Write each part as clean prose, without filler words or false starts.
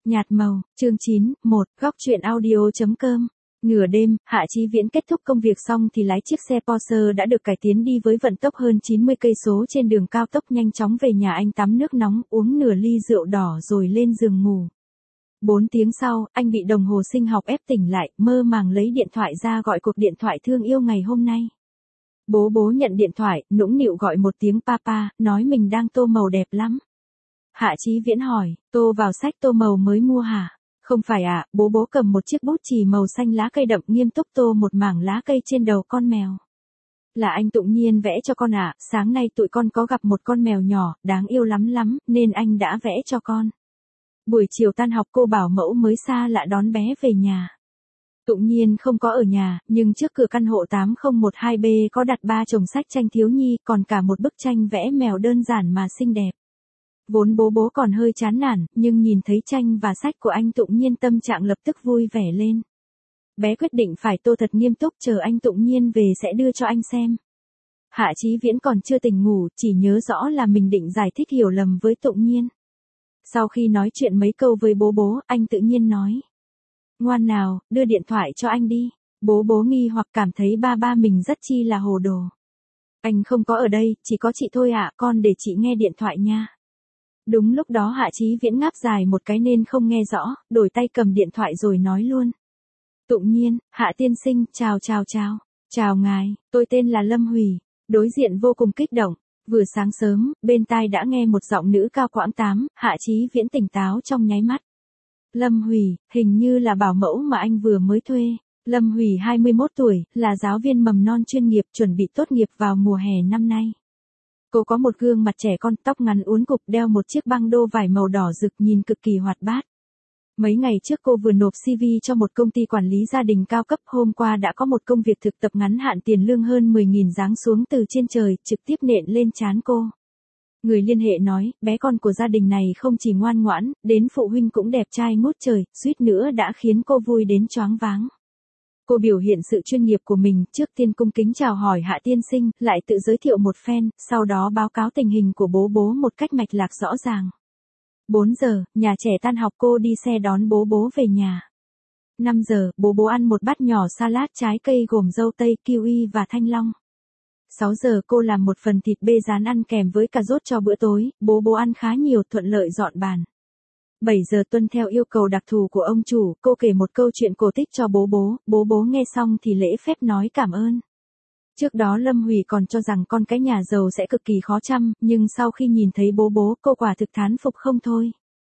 Nhạt màu, chương 9, 1, góc truyện audio.com. Nửa đêm, Hạ Chí Viễn kết thúc công việc xong thì lái chiếc xe Porsche đã được cải tiến đi với vận tốc hơn 90 cây số trên đường cao tốc nhanh chóng về nhà anh tắm nước nóng, uống nửa ly rượu đỏ rồi lên giường ngủ. 4 tiếng sau, anh bị đồng hồ sinh học ép tỉnh lại, mơ màng lấy điện thoại ra gọi cuộc điện thoại thương yêu ngày hôm nay. Bố nhận điện thoại, nũng nịu gọi một tiếng papa, nói mình đang tô màu đẹp lắm. Hạ Chí Viễn hỏi, tô vào sách tô màu mới mua hả? Không phải ạ, bố cầm một chiếc bút chì màu xanh lá cây đậm nghiêm túc tô một mảng lá cây trên đầu con mèo. Là anh Tụng Nhiên vẽ cho con ạ, sáng nay tụi con có gặp một con mèo nhỏ, đáng yêu lắm, nên anh đã vẽ cho con. Buổi chiều tan học cô bảo mẫu mới xa lạ đón bé về nhà. Tụng Nhiên không có ở nhà, nhưng trước cửa căn hộ 8012B có đặt 3 chồng sách tranh thiếu nhi, còn cả một bức tranh vẽ mèo đơn giản mà xinh đẹp. Vốn bố còn hơi chán nản, nhưng nhìn thấy tranh và sách của anh Tụng Nhiên tâm trạng lập tức vui vẻ lên. Bé quyết định phải tô thật nghiêm túc, chờ anh Tụng Nhiên về sẽ đưa cho anh xem. Hạ Chí Viễn còn chưa tỉnh ngủ, chỉ nhớ rõ là mình định giải thích hiểu lầm với Tụng Nhiên. Sau khi nói chuyện mấy câu với bố, anh tự nhiên nói. Ngoan nào, đưa điện thoại cho anh đi. Bố nghi hoặc cảm thấy ba mình rất chi là hồ đồ. Anh không có ở đây, chỉ có chị thôi ạ, con để chị nghe điện thoại nha. Đúng lúc đó Hạ Chí Viễn ngáp dài một cái nên không nghe rõ, đổi tay cầm điện thoại rồi nói luôn. Tụng Nhiên, Hạ tiên sinh, chào. Chào ngài, tôi tên là Lâm Hủy. Đối diện vô cùng kích động. Vừa sáng sớm, bên tai đã nghe một giọng nữ cao quãng tám, Hạ Chí Viễn tỉnh táo trong nháy mắt. Lâm Hủy, hình như là bảo mẫu mà anh vừa mới thuê. Lâm Hủy 21 tuổi, là giáo viên mầm non chuyên nghiệp chuẩn bị tốt nghiệp vào mùa hè năm nay. Cô có một gương mặt trẻ con, tóc ngắn uốn cục, đeo một chiếc băng đô vải màu đỏ rực nhìn cực kỳ hoạt bát. Mấy ngày trước cô vừa nộp CV cho một công ty quản lý gia đình cao cấp, hôm qua đã có một công việc thực tập ngắn hạn tiền lương hơn 10.000 giáng xuống từ trên trời, trực tiếp nện lên trán cô. Người liên hệ nói, bé con của gia đình này không chỉ ngoan ngoãn, đến phụ huynh cũng đẹp trai ngút trời, suýt nữa đã khiến cô vui đến choáng váng. Cô biểu hiện sự chuyên nghiệp của mình, trước tiên cung kính chào hỏi Hạ tiên sinh, lại tự giới thiệu một phen, sau đó báo cáo tình hình của bố một cách mạch lạc rõ ràng. 4 giờ, nhà trẻ tan học cô đi xe đón bố về nhà. 5 giờ, bố ăn một bát nhỏ salad trái cây gồm dâu tây, kiwi và thanh long. 6 giờ cô làm một phần thịt bê rán ăn kèm với cà rốt cho bữa tối, bố ăn khá nhiều, thuận lợi dọn bàn. 7 giờ tuân theo yêu cầu đặc thù của ông chủ, cô kể một câu chuyện cổ tích cho bố nghe xong thì lễ phép nói cảm ơn. Trước đó Lâm Hủy còn cho rằng con cái nhà giàu sẽ cực kỳ khó chăm, nhưng sau khi nhìn thấy bố, cô quả thực thán phục không thôi.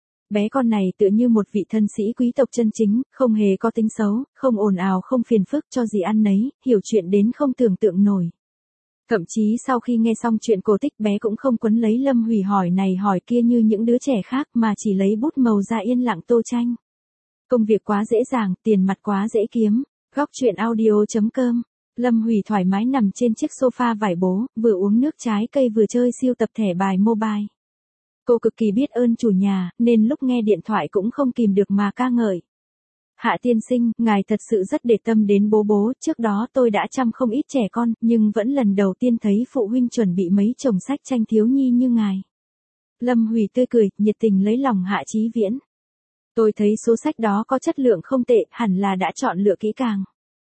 Bé con này tựa như một vị thân sĩ quý tộc chân chính, không hề có tính xấu, không ồn ào, không phiền phức, cho gì ăn nấy, hiểu chuyện đến không tưởng tượng nổi. Thậm chí sau khi nghe xong chuyện cổ tích, bé cũng không quấn lấy Lâm Hủy hỏi này hỏi kia như những đứa trẻ khác mà chỉ lấy bút màu ra yên lặng tô tranh. Công việc quá dễ dàng, tiền mặt quá dễ kiếm. Góc truyện audio.com. Lâm Hủy thoải mái nằm trên chiếc sofa vải bố, vừa uống nước trái cây vừa chơi sưu tập thẻ bài mobile. Cô cực kỳ biết ơn chủ nhà, nên lúc nghe điện thoại cũng không kìm được mà ca ngợi. Hạ tiên sinh, ngài thật sự rất để tâm đến bố, trước đó tôi đã chăm không ít trẻ con, nhưng vẫn lần đầu tiên thấy phụ huynh chuẩn bị mấy chồng sách tranh thiếu nhi như ngài. Lâm Hủy tươi cười, nhiệt tình lấy lòng Hạ Chí Viễn. Tôi thấy số sách đó có chất lượng không tệ, hẳn là đã chọn lựa kỹ càng.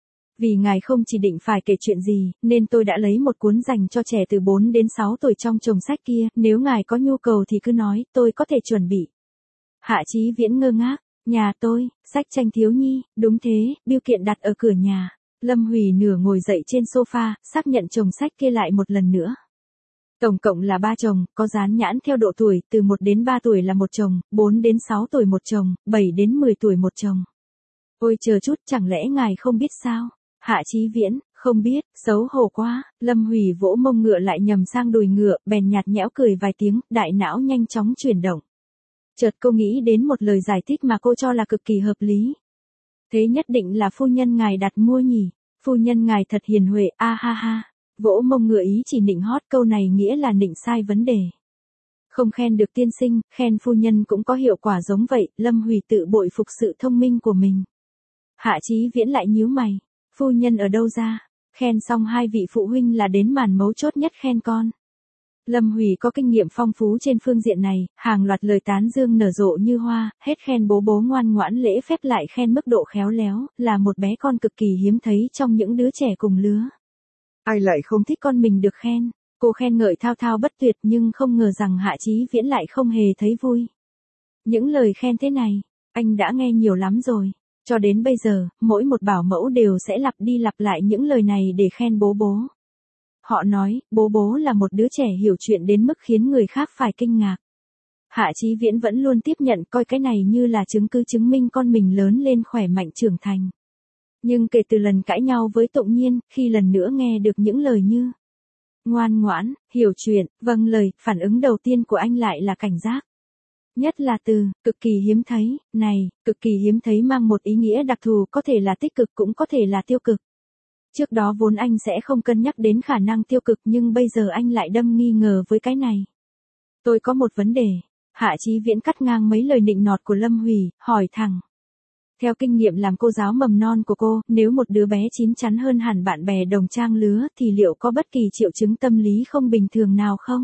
Vì ngài không chỉ định phải kể chuyện gì, nên tôi đã lấy một cuốn dành cho trẻ từ 4 đến 6 tuổi trong chồng sách kia, nếu ngài có nhu cầu thì cứ nói, tôi có thể chuẩn bị. Hạ Chí Viễn ngơ ngác, nhà tôi, sách tranh thiếu nhi, đúng thế, bưu kiện đặt ở cửa nhà. Lâm Hủy nửa ngồi dậy trên sofa, xác nhận chồng sách kia lại một lần nữa. Tổng cộng là 3 chồng, có dán nhãn theo độ tuổi, từ 1 đến 3 tuổi là một chồng, 4 đến 6 tuổi một chồng, 7 đến 10 tuổi một chồng. Ôi chờ chút, chẳng lẽ ngài không biết sao? Hạ Chí Viễn, không biết, xấu hổ quá. Lâm Hủy vỗ mông ngựa lại nhầm sang đùi ngựa, bèn nhạt nhẽo cười vài tiếng, đại não nhanh chóng chuyển động. Chợt cô nghĩ đến một lời giải thích mà cô cho là cực kỳ hợp lý. Thế nhất định là phu nhân ngài đặt mua nhỉ? Phu nhân ngài thật hiền huệ, a ha ha. Vỗ mông ngựa ý chỉ nịnh hót, câu này nghĩa là nịnh sai vấn đề. Không khen được tiên sinh, khen phu nhân cũng có hiệu quả giống vậy. Lâm Hủy tự bội phục sự thông minh của mình. Hạ Chí Viễn lại nhíu mày. Phu nhân ở đâu ra? Khen xong hai vị phụ huynh là đến màn mấu chốt nhất khen con. Lâm Hủy có kinh nghiệm phong phú trên phương diện này, hàng loạt lời tán dương nở rộ như hoa, hết khen bố bố ngoan ngoãn lễ phép lại khen mức độ khéo léo, là một bé con cực kỳ hiếm thấy trong những đứa trẻ cùng lứa. Ai lại không thích con mình được khen, cô khen ngợi thao thao bất tuyệt nhưng không ngờ rằng Hạ Chí Viễn lại không hề thấy vui. Những lời khen thế này, anh đã nghe nhiều lắm rồi. Cho đến bây giờ, mỗi một bảo mẫu đều sẽ lặp đi lặp lại những lời này để khen bố bố. Họ nói, bố bố là một đứa trẻ hiểu chuyện đến mức khiến người khác phải kinh ngạc. Hạ Chí Viễn vẫn luôn tiếp nhận coi cái này như là chứng cứ chứng minh con mình lớn lên khỏe mạnh trưởng thành. Nhưng kể từ lần cãi nhau với Tụng Nhiên, khi lần nữa nghe được những lời như ngoan ngoãn, hiểu chuyện, vâng lời, phản ứng đầu tiên của anh lại là cảnh giác. Nhất là từ, cực kỳ hiếm thấy, này, cực kỳ hiếm thấy mang một ý nghĩa đặc thù có thể là tích cực cũng có thể là tiêu cực. Trước đó vốn anh sẽ không cân nhắc đến khả năng tiêu cực nhưng bây giờ anh lại đâm nghi ngờ với cái này. Tôi có một vấn đề. Hạ Chí Viễn cắt ngang mấy lời nịnh nọt của Lâm Hủy, hỏi thẳng. Theo kinh nghiệm làm cô giáo mầm non của cô, nếu một đứa bé chín chắn hơn hẳn bạn bè đồng trang lứa thì liệu có bất kỳ triệu chứng tâm lý không bình thường nào không?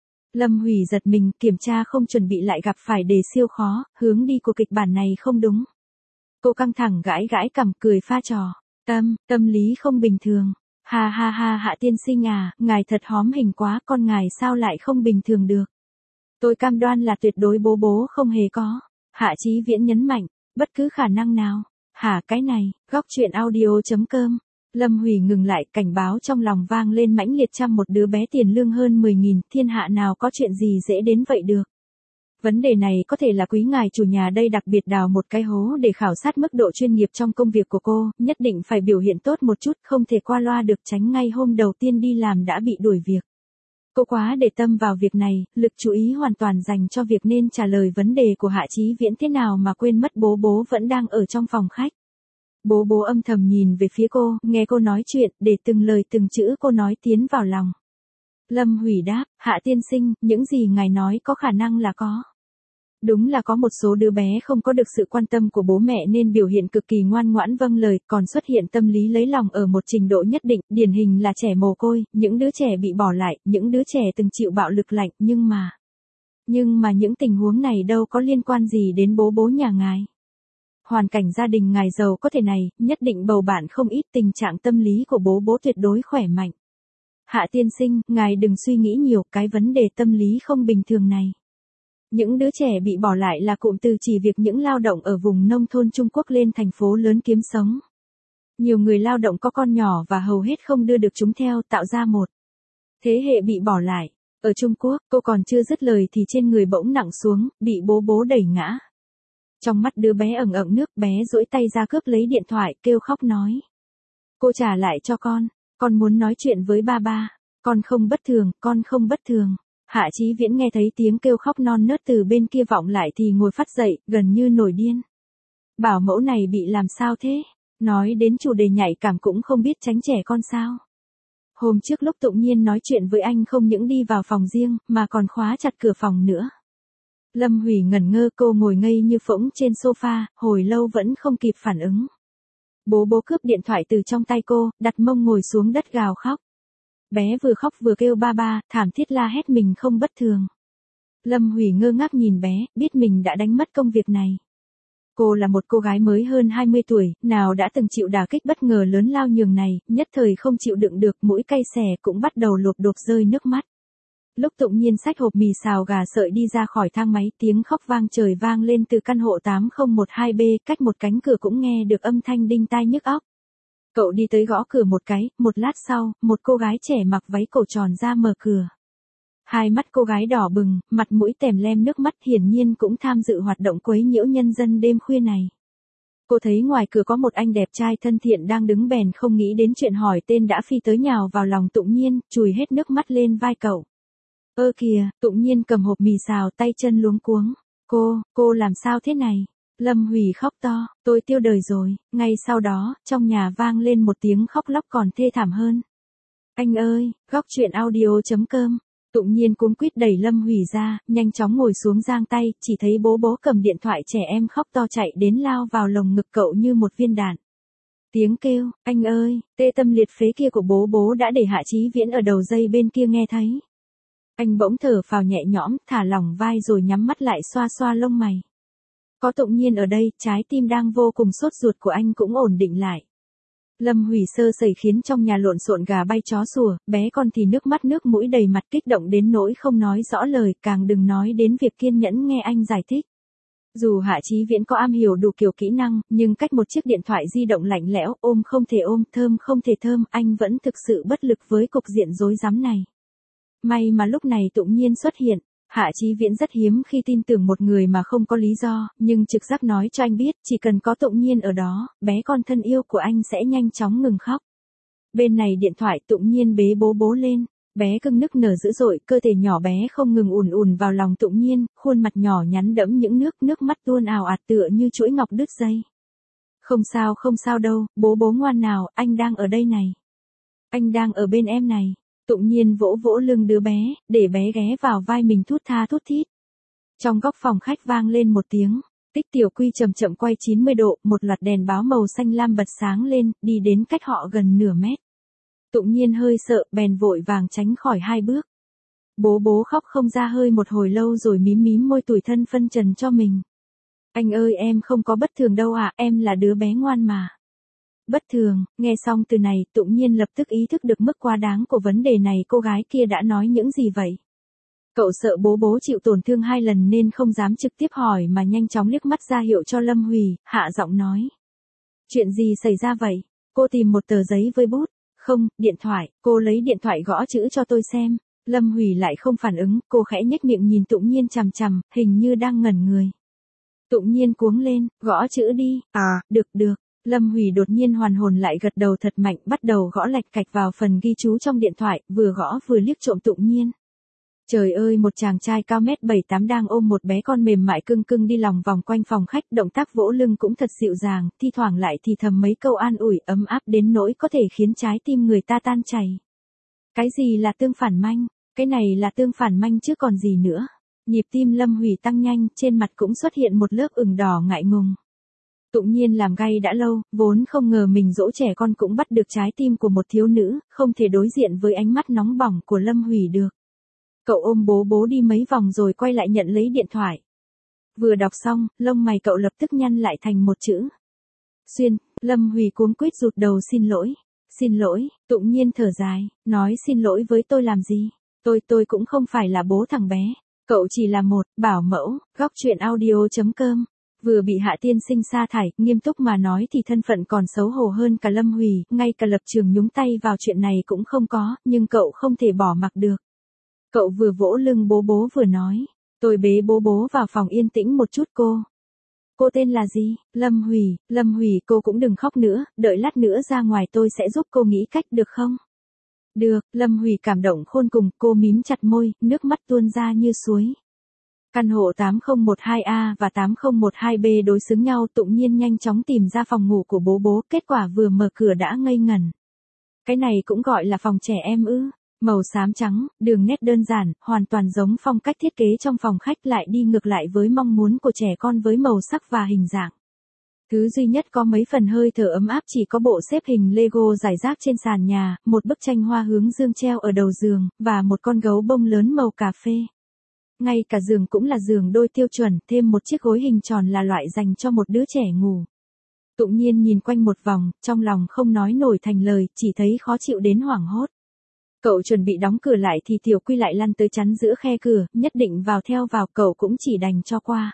Lâm Hủy giật mình, kiểm tra không chuẩn bị lại gặp phải đề siêu khó, hướng đi của kịch bản này không đúng. Cô căng thẳng gãi gãi cằm cười pha trò. Tâm lý không bình thường. Ha ha ha, Hạ tiên sinh à, ngài thật hóm hình quá, con ngài sao lại không bình thường được. Tôi cam đoan là tuyệt đối bố bố không hề có. Hạ Chí Viễn nhấn mạnh, bất cứ khả năng nào. Hả cái này, góc truyện audio.com. Lâm Hủy ngừng lại, cảnh báo trong lòng vang lên mãnh liệt, chăm một đứa bé tiền lương hơn 10.000, thiên hạ nào có chuyện gì dễ đến vậy được. Vấn đề này có thể là quý ngài chủ nhà đây đặc biệt đào một cái hố để khảo sát mức độ chuyên nghiệp trong công việc của cô, nhất định phải biểu hiện tốt một chút, không thể qua loa được, tránh ngay hôm đầu tiên đi làm đã bị đuổi việc. Cô quá để tâm vào việc này, lực chú ý hoàn toàn dành cho việc nên trả lời vấn đề của Hạ Chí Viễn thế nào mà quên mất bố bố vẫn đang ở trong phòng khách. Bố bố âm thầm nhìn về phía cô, nghe cô nói chuyện, để từng lời từng chữ cô nói tiến vào lòng. Lâm Hủy đáp, Hạ tiên sinh, những gì ngài nói có khả năng là có. Đúng là có một số đứa bé không có được sự quan tâm của bố mẹ nên biểu hiện cực kỳ ngoan ngoãn vâng lời, còn xuất hiện tâm lý lấy lòng ở một trình độ nhất định, điển hình là trẻ mồ côi, những đứa trẻ bị bỏ lại, những đứa trẻ từng chịu bạo lực lạnh, nhưng mà những tình huống này đâu có liên quan gì đến bố bố nhà ngài. Hoàn cảnh gia đình ngài giàu có thể này, nhất định bầu bạn không ít, tình trạng tâm lý của bố bố tuyệt đối khỏe mạnh. Hạ tiên sinh, ngài đừng suy nghĩ nhiều, cái vấn đề tâm lý không bình thường này. Những đứa trẻ bị bỏ lại là cụm từ chỉ việc những lao động ở vùng nông thôn Trung Quốc lên thành phố lớn kiếm sống. Nhiều người lao động có con nhỏ và hầu hết không đưa được chúng theo, tạo ra một thế hệ bị bỏ lại. Ở Trung Quốc, cô còn chưa dứt lời thì trên người bỗng nặng xuống, bị bố bố đẩy ngã. Trong mắt đứa bé ẩn ẩn nước, bé duỗi tay ra cướp lấy điện thoại, kêu khóc nói. Cô trả lại cho con muốn nói chuyện với ba ba, con không bất thường. Hạ Chí Viễn nghe thấy tiếng kêu khóc non nớt từ bên kia vọng lại thì ngồi phắt dậy, gần như nổi điên. Bảo mẫu này bị làm sao thế? Nói đến chủ đề nhạy cảm cũng không biết tránh trẻ con sao? Hôm trước lúc Tụng Nhiên nói chuyện với anh không những đi vào phòng riêng, mà còn khóa chặt cửa phòng nữa. Lâm Hủy ngẩn ngơ, cô ngồi ngây như phỗng trên sofa, hồi lâu vẫn không kịp phản ứng. Bố bố cướp điện thoại từ trong tay cô, đặt mông ngồi xuống đất gào khóc. Bé vừa khóc vừa kêu ba ba, thảm thiết la hét mình không bất thường. Lâm Hủy ngơ ngác nhìn bé, biết mình đã đánh mất công việc này. Cô là một cô gái mới hơn 20 tuổi, nào đã từng chịu đả kích bất ngờ lớn lao nhường này, nhất thời không chịu đựng được, mũi cay xè cũng bắt đầu lộp đột rơi nước mắt. Lúc Tụng Nhiên xách hộp mì xào gà sợi đi ra khỏi thang máy, tiếng khóc vang trời vang lên từ căn hộ 8012B, cách một cánh cửa cũng nghe được âm thanh đinh tai nhức óc. Cậu đi tới gõ cửa một cái, một lát sau, một cô gái trẻ mặc váy cổ tròn ra mở cửa. Hai mắt cô gái đỏ bừng, mặt mũi tèm lem nước mắt, hiển nhiên cũng tham dự hoạt động quấy nhiễu nhân dân đêm khuya này. Cô thấy ngoài cửa có một anh đẹp trai thân thiện đang đứng, bèn không nghĩ đến chuyện hỏi tên đã phi tới nhào vào lòng Tụng Nhiên, chùi hết nước mắt lên vai cậu. Ơ kìa, Tụng Nhiên cầm hộp mì xào, tay chân luống cuống. Cô làm sao thế này? Lâm Hủy khóc to, tôi tiêu đời rồi. Ngay sau đó, trong nhà vang lên một tiếng khóc lóc còn thê thảm hơn. Anh ơi, góc truyện audio.com. Tụng Nhiên cuống quýt đẩy Lâm Hủy ra, nhanh chóng ngồi xuống giang tay, chỉ thấy bố bố cầm điện thoại, trẻ em khóc to chạy đến lao vào lồng ngực cậu như một viên đạn. Tiếng kêu, anh ơi, tê tâm liệt phế kia của bố bố đã để Hạ Chí Viễn ở đầu dây bên kia nghe thấy. Anh bỗng thở phào nhẹ nhõm, thả lỏng vai rồi nhắm mắt lại xoa xoa lông mày. Có Tụng Nhiên ở đây, trái tim đang vô cùng sốt ruột của anh cũng ổn định lại. Lâm Hủy sơ sẩy khiến trong nhà lộn xộn gà bay chó sủa, bé con thì nước mắt nước mũi đầy mặt kích động đến nỗi không nói rõ lời, càng đừng nói đến việc kiên nhẫn nghe anh giải thích. Dù Hạ Chí Viễn có am hiểu đủ kiểu kỹ năng, nhưng cách một chiếc điện thoại di động lạnh lẽo, ôm không thể ôm, thơm không thể thơm, anh vẫn thực sự bất lực với cục diện rối rắm này. May mà lúc này Tụng Nhiên xuất hiện. Hạ Chí Viễn rất hiếm khi tin tưởng một người mà không có lý do, nhưng trực giác nói cho anh biết, chỉ cần có Tụng Nhiên ở đó, bé con thân yêu của anh sẽ nhanh chóng ngừng khóc. Bên này điện thoại Tụng Nhiên bế bố bố lên, bé cưng nức nở dữ dội, cơ thể nhỏ bé không ngừng ùn ùn vào lòng Tụng Nhiên, khuôn mặt nhỏ nhắn đẫm những nước mắt tuôn ào ạt tựa như chuỗi ngọc đứt dây. Không sao đâu, bố bố ngoan nào, anh đang ở đây này. Anh đang ở bên em này. Tụng Nhiên vỗ vỗ lưng đứa bé, để bé ghé vào vai mình thút tha thút thít. Trong góc phòng khách vang lên một tiếng, Tích Tiểu Quy chậm chậm quay 90 độ, một loạt đèn báo màu xanh lam bật sáng lên, đi đến cách họ gần nửa mét. Tụng Nhiên hơi sợ, bèn vội vàng tránh khỏi 2 bước. Bố bố khóc không ra hơi một hồi lâu rồi mím mím môi tủi thân phân trần cho mình. Anh ơi em không có bất thường đâu ạ, em là đứa bé ngoan mà. Bất thường, nghe xong từ này, Tụng Nhiên lập tức ý thức được mức quá đáng của vấn đề này, cô gái kia đã nói những gì vậy. Cậu sợ bố bố chịu tổn thương 2 lần nên không dám trực tiếp hỏi mà nhanh chóng liếc mắt ra hiệu cho Lâm Hủy, hạ giọng nói. Chuyện gì xảy ra vậy? Cô tìm một tờ giấy với bút. Không, điện thoại, cô lấy điện thoại gõ chữ cho tôi xem. Lâm Hủy lại không phản ứng, cô khẽ nhếch miệng nhìn Tụng Nhiên chằm chằm, hình như đang ngẩn người. Tụng Nhiên cuống lên, gõ chữ đi. Được. Lâm Hủy đột nhiên hoàn hồn lại gật đầu thật mạnh, bắt đầu gõ lạch cạch vào phần ghi chú trong điện thoại, vừa gõ vừa liếc trộm Tụng Nhiên. Trời ơi, một chàng trai cao 1m78 đang ôm một bé con mềm mại cưng cưng đi lòng vòng quanh phòng khách, động tác vỗ lưng cũng thật dịu dàng, thi thoảng lại thì thầm mấy câu an ủi ấm áp đến nỗi có thể khiến trái tim người ta tan chảy. Cái gì là tương phản manh? Cái này là tương phản manh chứ còn gì nữa. Nhịp tim Lâm Hủy tăng nhanh, trên mặt cũng xuất hiện một lớp ửng đỏ ngại ngùng. Tụng Nhiên làm gay đã lâu, vốn không ngờ mình dỗ trẻ con cũng bắt được trái tim của một thiếu nữ, không thể đối diện với ánh mắt nóng bỏng của Lâm Hủy được. Cậu ôm bố bố đi mấy vòng rồi quay lại nhận lấy điện thoại. Vừa đọc xong, lông mày cậu lập tức nhăn lại thành một chữ. Xuyên, Lâm Hủy cuống quýt rụt đầu xin lỗi. Xin lỗi, Tụng Nhiên thở dài, nói xin lỗi với tôi làm gì? Tôi cũng không phải là bố thằng bé. Cậu chỉ là một bảo mẫu. Góc truyện audio.com. Vừa bị Hạ Tiên Sinh sa thải, nghiêm túc mà nói thì thân phận còn xấu hổ hơn cả Lâm Hủy, ngay cả lập trường nhúng tay vào chuyện này cũng không có, nhưng cậu không thể bỏ mặc được. Cậu vừa vỗ lưng bố bố vừa nói, tôi bế bố bố vào phòng yên tĩnh một chút cô. Cô tên là gì? Lâm Hủy cô cũng đừng khóc nữa, đợi lát nữa ra ngoài tôi sẽ giúp cô nghĩ cách được không? Được, Lâm Hủy cảm động khôn cùng, cô mím chặt môi, nước mắt tuôn ra như suối. Căn hộ 8012A và 8012B đối xứng nhau, Tụng Nhiên nhanh chóng tìm ra phòng ngủ của bố bố, kết quả vừa mở cửa đã ngây ngẩn. Cái này cũng gọi là phòng trẻ em ư? Màu xám trắng, đường nét đơn giản, hoàn toàn giống phong cách thiết kế trong phòng khách, lại đi ngược lại với mong muốn của trẻ con với màu sắc và hình dạng. Thứ duy nhất có mấy phần hơi thở ấm áp chỉ có bộ xếp hình Lego rải rác trên sàn nhà, một bức tranh hoa hướng dương treo ở đầu giường, và một con gấu bông lớn màu cà phê. Ngay cả giường cũng là giường đôi tiêu chuẩn, thêm một chiếc gối hình tròn là loại dành cho một đứa trẻ ngủ. Tụng Nhiên nhìn quanh một vòng, trong lòng không nói nổi thành lời, chỉ thấy khó chịu đến hoảng hốt. Cậu chuẩn bị đóng cửa lại thì Tiểu Quy lại lăn tới chắn giữa khe cửa, nhất định vào theo vào, cậu cũng chỉ đành cho qua.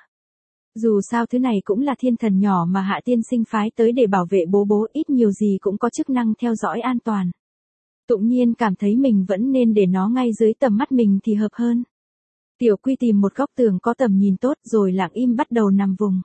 Dù sao thứ này cũng là thiên thần nhỏ mà Hạ Tiên Sinh phái tới để bảo vệ bố bố, ít nhiều gì cũng có chức năng theo dõi an toàn. Tụng Nhiên cảm thấy mình vẫn nên để nó ngay dưới tầm mắt mình thì hợp hơn. Tiểu Quy tìm một góc tường có tầm nhìn tốt rồi lặng im bắt đầu nằm vùng.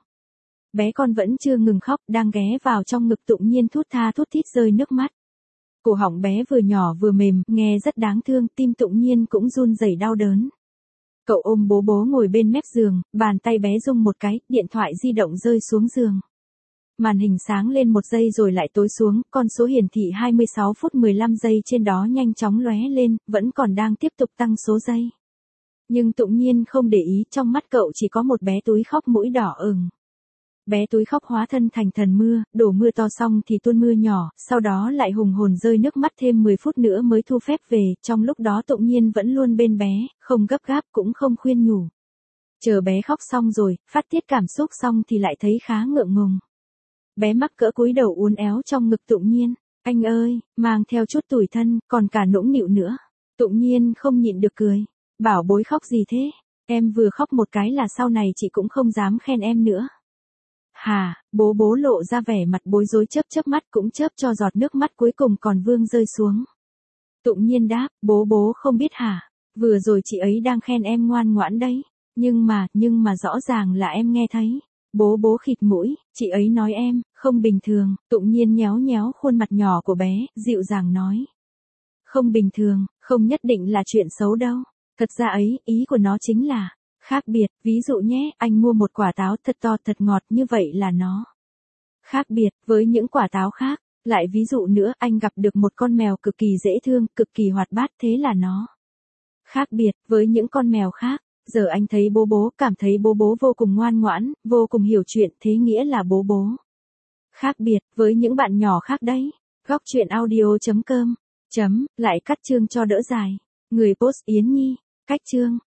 Bé con vẫn chưa ngừng khóc, đang ghé vào trong ngực Tụng Nhiên thút tha thút thít rơi nước mắt. Cổ họng bé vừa nhỏ vừa mềm, nghe rất đáng thương, tim Tụng Nhiên cũng run rẩy đau đớn. Cậu ôm bố bố ngồi bên mép giường, bàn tay bé rung một cái, điện thoại di động rơi xuống giường. Màn hình sáng lên 1 giây rồi lại tối xuống, con số hiển thị 26 phút 15 giây trên đó nhanh chóng lóe lên, vẫn còn đang tiếp tục tăng số giây. Nhưng Tụng Nhiên không để ý, trong mắt cậu chỉ có một bé túi khóc mũi đỏ ửng. Bé túi khóc hóa thân thành thần mưa, đổ mưa to xong thì tuôn mưa nhỏ, sau đó lại hùng hồn rơi nước mắt thêm 10 phút nữa mới thu phép về, trong lúc đó Tụng Nhiên vẫn luôn bên bé, không gấp gáp cũng không khuyên nhủ. Chờ bé khóc xong rồi, phát tiết cảm xúc xong thì lại thấy khá ngượng ngùng. Bé mắc cỡ cúi đầu uốn éo trong ngực Tụng Nhiên, anh ơi, mang theo chút tủi thân, còn cả nũng nịu nữa. Tụng Nhiên không nhịn được cười, bảo bối khóc gì thế, em vừa khóc một cái là sau này chị cũng không dám khen em nữa. Hà, bố lộ ra vẻ mặt bối rối chớp mắt cũng chớp cho giọt nước mắt cuối cùng còn vương rơi xuống. Tụng Nhiên đáp, bố không biết hả, vừa rồi chị ấy đang khen em ngoan ngoãn đấy, nhưng mà rõ ràng là em nghe thấy. Bố khịt mũi, chị ấy nói em, không bình thường, Tụng Nhiên nhéo khuôn mặt nhỏ của bé, dịu dàng nói. Không bình thường, không nhất định là chuyện xấu đâu, thật ra ấy, ý của nó chính là khác biệt, ví dụ nhé, anh mua một quả táo thật to thật ngọt như vậy là nó khác biệt với những quả táo khác. Lại ví dụ nữa, anh gặp được một con mèo cực kỳ dễ thương, cực kỳ hoạt bát, thế là nó khác biệt với những con mèo khác. Giờ anh thấy bố cảm thấy bố vô cùng ngoan ngoãn, vô cùng hiểu chuyện, thế nghĩa là bố khác biệt với những bạn nhỏ khác đấy. Góc truyện audio.com lại cắt chương cho đỡ dài. Người post Yến Nhi, cách chương